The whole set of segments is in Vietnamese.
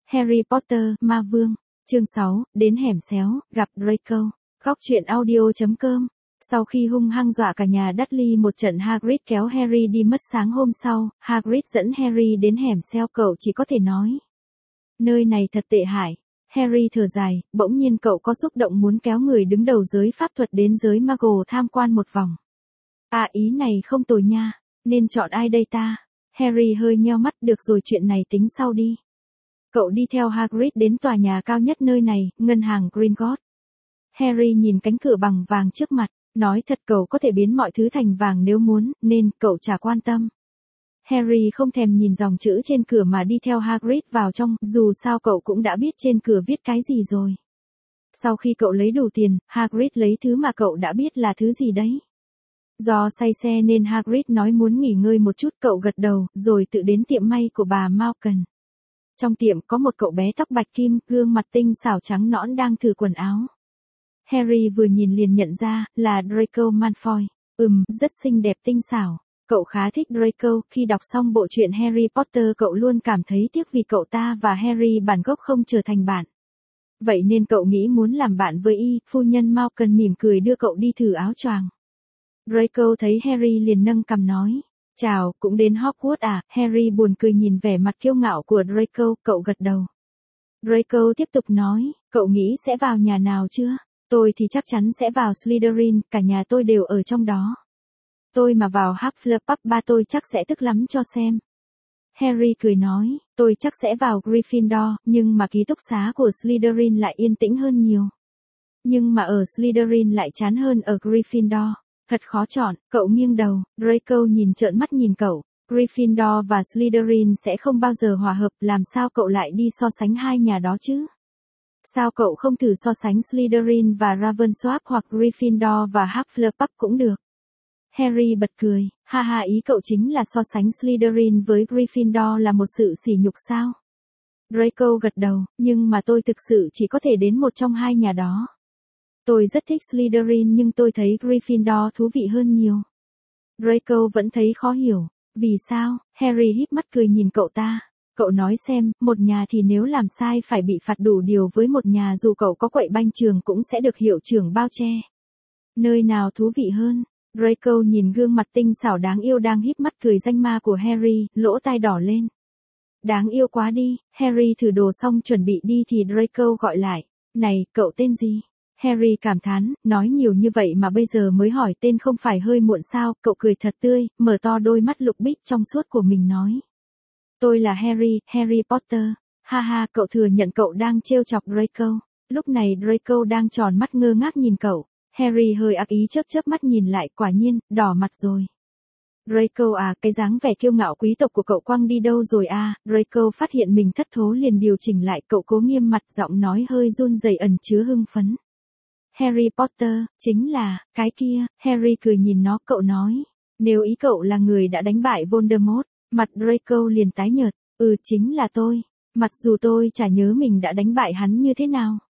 Harry Potter, Ma Vương, chương 6, đến hẻm xéo, gặp Draco. Góc truyện audio.com. Sau khi hung hăng dọa cả nhà Dudley một trận, Hagrid kéo Harry đi mất. Sáng hôm sau, Hagrid dẫn Harry đến hẻm xéo. Cậu chỉ có thể nói, nơi này thật tệ hại. Harry thở dài, bỗng nhiên cậu có xúc động muốn kéo người đứng đầu giới pháp thuật đến giới Muggle tham quan một vòng. À, ý này không tồi nha, nên chọn ai đây ta? Harry hơi nheo mắt, được rồi, chuyện này tính sau đi. Cậu đi theo Hagrid đến tòa nhà cao nhất nơi này, ngân hàng Gringotts. Harry nhìn cánh cửa bằng vàng trước mặt, nói thật cậu có thể biến mọi thứ thành vàng nếu muốn, nên cậu chả quan tâm. Harry không thèm nhìn dòng chữ trên cửa mà đi theo Hagrid vào trong, dù sao cậu cũng đã biết trên cửa viết cái gì rồi. Sau khi cậu lấy đủ tiền, Hagrid lấy thứ mà cậu đã biết là thứ gì đấy. Do say xe nên Hagrid nói muốn nghỉ ngơi một chút, cậu gật đầu, rồi tự đến tiệm may của bà Malkin. Trong tiệm có một cậu bé tóc bạch kim, gương mặt tinh xảo trắng nõn đang thử quần áo. Harry vừa nhìn liền nhận ra, là Draco Malfoy. Rất xinh đẹp tinh xảo. Cậu khá thích Draco, khi đọc xong bộ truyện Harry Potter cậu luôn cảm thấy tiếc vì cậu ta và Harry bản gốc không trở thành bạn. Vậy nên cậu nghĩ muốn làm bạn với y. Phu nhân Malkin mỉm cười đưa cậu đi thử áo choàng. Draco thấy Harry liền nâng cằm nói, chào, cũng đến Hogwarts à? Harry buồn cười nhìn vẻ mặt kiêu ngạo của Draco, cậu gật đầu. Draco tiếp tục nói, cậu nghĩ sẽ vào nhà nào chưa? Tôi thì chắc chắn sẽ vào Slytherin, cả nhà tôi đều ở trong đó. Tôi mà vào Hufflepuff, ba tôi chắc sẽ tức lắm cho xem. Harry cười nói, tôi chắc sẽ vào Gryffindor, nhưng mà ký túc xá của Slytherin lại yên tĩnh hơn nhiều. Nhưng mà ở Slytherin lại chán hơn ở Gryffindor. Thật khó chọn, cậu nghiêng đầu, Draco nhìn trợn mắt nhìn cậu. Gryffindor và Slytherin sẽ không bao giờ hòa hợp, làm sao cậu lại đi so sánh hai nhà đó chứ? Sao cậu không thử so sánh Slytherin và Ravenclaw hoặc Gryffindor và Hufflepuff cũng được? Harry bật cười, ha ha, ý cậu chính là so sánh Slytherin với Gryffindor là một sự sỉ nhục sao? Draco gật đầu, nhưng mà tôi thực sự chỉ có thể đến một trong hai nhà đó. Tôi rất thích Slytherin nhưng tôi thấy Gryffindor thú vị hơn nhiều. Draco vẫn thấy khó hiểu. Vì sao? Harry híp mắt cười nhìn cậu ta. Cậu nói xem, một nhà thì nếu làm sai phải bị phạt đủ điều, với một nhà dù cậu có quậy banh trường cũng sẽ được hiệu trưởng bao che. Nơi nào thú vị hơn? Draco nhìn gương mặt tinh xảo đáng yêu đang híp mắt cười danh ma của Harry, lỗ tai đỏ lên. Đáng yêu quá đi. Harry thử đồ xong chuẩn bị đi thì Draco gọi lại. Này, cậu tên gì? Harry cảm thán, nói nhiều như vậy mà bây giờ mới hỏi tên không phải hơi muộn sao? Cậu cười thật tươi, mở to đôi mắt lục bích trong suốt của mình nói. Tôi là Harry, Harry Potter. Ha ha, cậu thừa nhận cậu đang trêu chọc Draco. Lúc này Draco đang tròn mắt ngơ ngác nhìn cậu. Harry hơi ác ý chớp mắt nhìn lại, quả nhiên, đỏ mặt rồi. Draco à, cái dáng vẻ kiêu ngạo quý tộc của cậu quăng đi đâu rồi à? Draco phát hiện mình thất thố liền điều chỉnh lại, cậu cố nghiêm mặt, giọng nói hơi run rẩy ẩn chứa hưng phấn. Harry Potter, chính là, cái kia. Harry cười nhìn nó, cậu nói. Nếu ý cậu là người đã đánh bại Voldemort, mặt Draco liền tái nhợt. Chính là tôi. Mặc dù tôi chả nhớ mình đã đánh bại hắn như thế nào.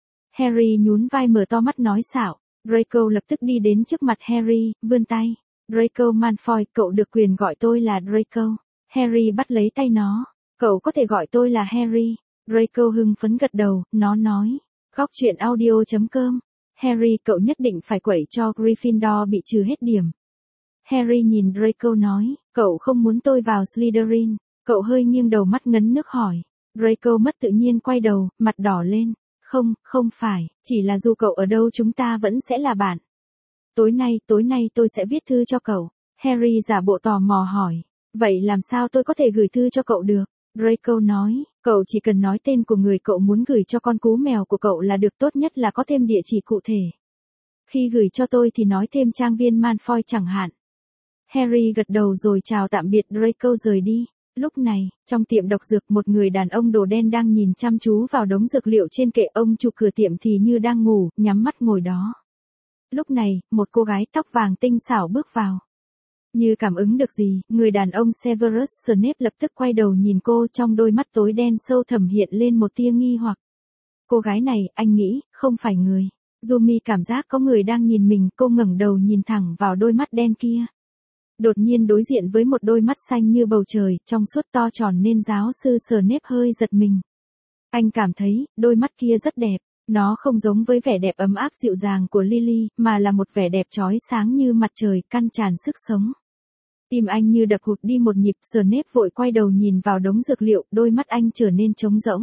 Harry nhún vai mở to mắt nói xạo. Draco lập tức đi đến trước mặt Harry, vươn tay. Draco Malfoy, cậu được quyền gọi tôi là Draco. Harry bắt lấy tay nó. Cậu có thể gọi tôi là Harry. Draco hưng phấn gật đầu, nó nói. Góc truyện audio.com. Harry, cậu nhất định phải quẩy cho Gryffindor bị trừ hết điểm. Harry nhìn Draco nói, cậu không muốn tôi vào Slytherin. Cậu hơi nghiêng đầu, mắt ngấn nước hỏi. Draco mất tự nhiên quay đầu, mặt đỏ lên. Không phải, chỉ là dù cậu ở đâu chúng ta vẫn sẽ là bạn. Tối nay tôi sẽ viết thư cho cậu. Harry giả bộ tò mò hỏi. Vậy làm sao tôi có thể gửi thư cho cậu được? Draco nói, cậu chỉ cần nói tên của người cậu muốn gửi cho con cú mèo của cậu là được, tốt nhất là có thêm địa chỉ cụ thể. Khi gửi cho tôi thì nói thêm trang viên Malfoy chẳng hạn. Harry gật đầu rồi chào tạm biệt Draco rời đi. Lúc này, trong tiệm độc dược, một người đàn ông đồ đen đang nhìn chăm chú vào đống dược liệu trên kệ. Ông chủ cửa tiệm thì như đang ngủ, nhắm mắt ngồi đó. Lúc này, một cô gái tóc vàng tinh xảo bước vào. Như cảm ứng được gì, người đàn ông Severus Snape lập tức quay đầu nhìn cô, trong đôi mắt tối đen sâu thẳm hiện lên một tia nghi hoặc. Cô gái này, anh nghĩ, không phải người. Yumi cảm giác có người đang nhìn mình, cô ngẩng đầu nhìn thẳng vào đôi mắt đen kia. Đột nhiên đối diện với một đôi mắt xanh như bầu trời, trong suốt to tròn nên giáo sư Snape hơi giật mình. Anh cảm thấy, đôi mắt kia rất đẹp. Nó không giống với vẻ đẹp ấm áp dịu dàng của Lily, mà là một vẻ đẹp chói sáng như mặt trời, căn tràn sức sống. Tim anh như đập hụt đi một nhịp, Snape vội quay đầu nhìn vào đống dược liệu, đôi mắt anh trở nên trống rỗng.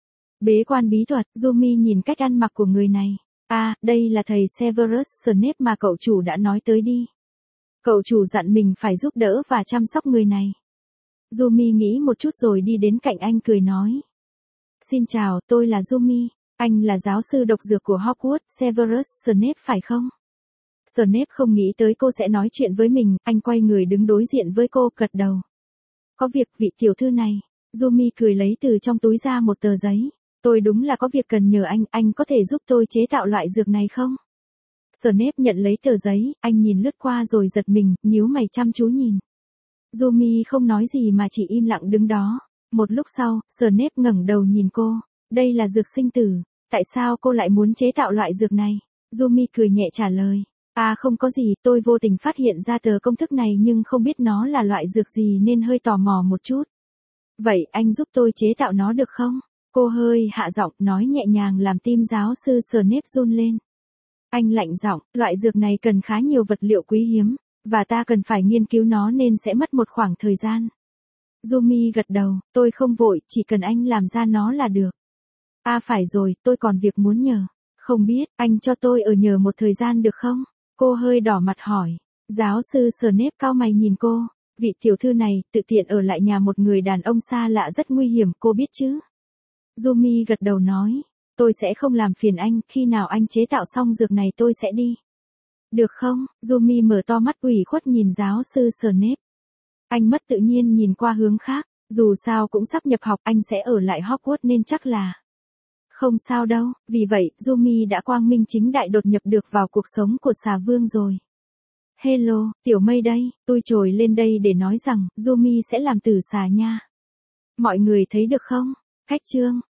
Bế quan bí thuật, Yumi nhìn cách ăn mặc của người này. À, đây là thầy Severus Snape mà cậu chủ đã nói tới đi. Cậu chủ dặn mình phải giúp đỡ và chăm sóc người này. Yumi nghĩ một chút rồi đi đến cạnh anh cười nói. Xin chào, tôi là Yumi. Anh là giáo sư độc dược của Hogwarts, Severus Snape phải không? Snape không nghĩ tới cô sẽ nói chuyện với mình, anh quay người đứng đối diện với cô, gật đầu. Có việc, vị tiểu thư này. Yumi cười lấy từ trong túi ra một tờ giấy. Tôi đúng là có việc cần nhờ anh có thể giúp tôi chế tạo loại dược này không? Snape nhận lấy tờ giấy, anh nhìn lướt qua rồi giật mình, nhíu mày chăm chú nhìn. Yumi không nói gì mà chỉ im lặng đứng đó. Một lúc sau, Snape ngẩng đầu nhìn cô. Đây là dược sinh tử. Tại sao cô lại muốn chế tạo loại dược này? Yumi cười nhẹ trả lời. À không có gì, tôi vô tình phát hiện ra tờ công thức này nhưng không biết nó là loại dược gì nên hơi tò mò một chút. Vậy anh giúp tôi chế tạo nó được không? Cô hơi hạ giọng, nói nhẹ nhàng làm tim giáo sư Snape run lên. Anh lạnh giọng, loại dược này cần khá nhiều vật liệu quý hiếm, và ta cần phải nghiên cứu nó nên sẽ mất một khoảng thời gian. Yumi gật đầu, tôi không vội, chỉ cần anh làm ra nó là được. À phải rồi, tôi còn việc muốn nhờ. Không biết, anh cho tôi ở nhờ một thời gian được không? Cô hơi đỏ mặt hỏi. Giáo sư Snape cau mày nhìn cô. Vị tiểu thư này, tự tiện ở lại nhà một người đàn ông xa lạ rất nguy hiểm, cô biết chứ? Yumi gật đầu nói. Tôi sẽ không làm phiền anh, khi nào anh chế tạo xong dược này tôi sẽ đi. Được không? Yumi mở to mắt ủy khuất nhìn giáo sư Snape. Anh mất tự nhiên nhìn qua hướng khác. Dù sao cũng sắp nhập học, anh sẽ ở lại Hogwarts nên chắc là... Không sao đâu, vì vậy, Yumi đã quang minh chính đại đột nhập được vào cuộc sống của xà vương rồi. Hello, tiểu mây đây, tôi trồi lên đây để nói rằng, Yumi sẽ làm tử xà nha. Mọi người thấy được không? Cách chương.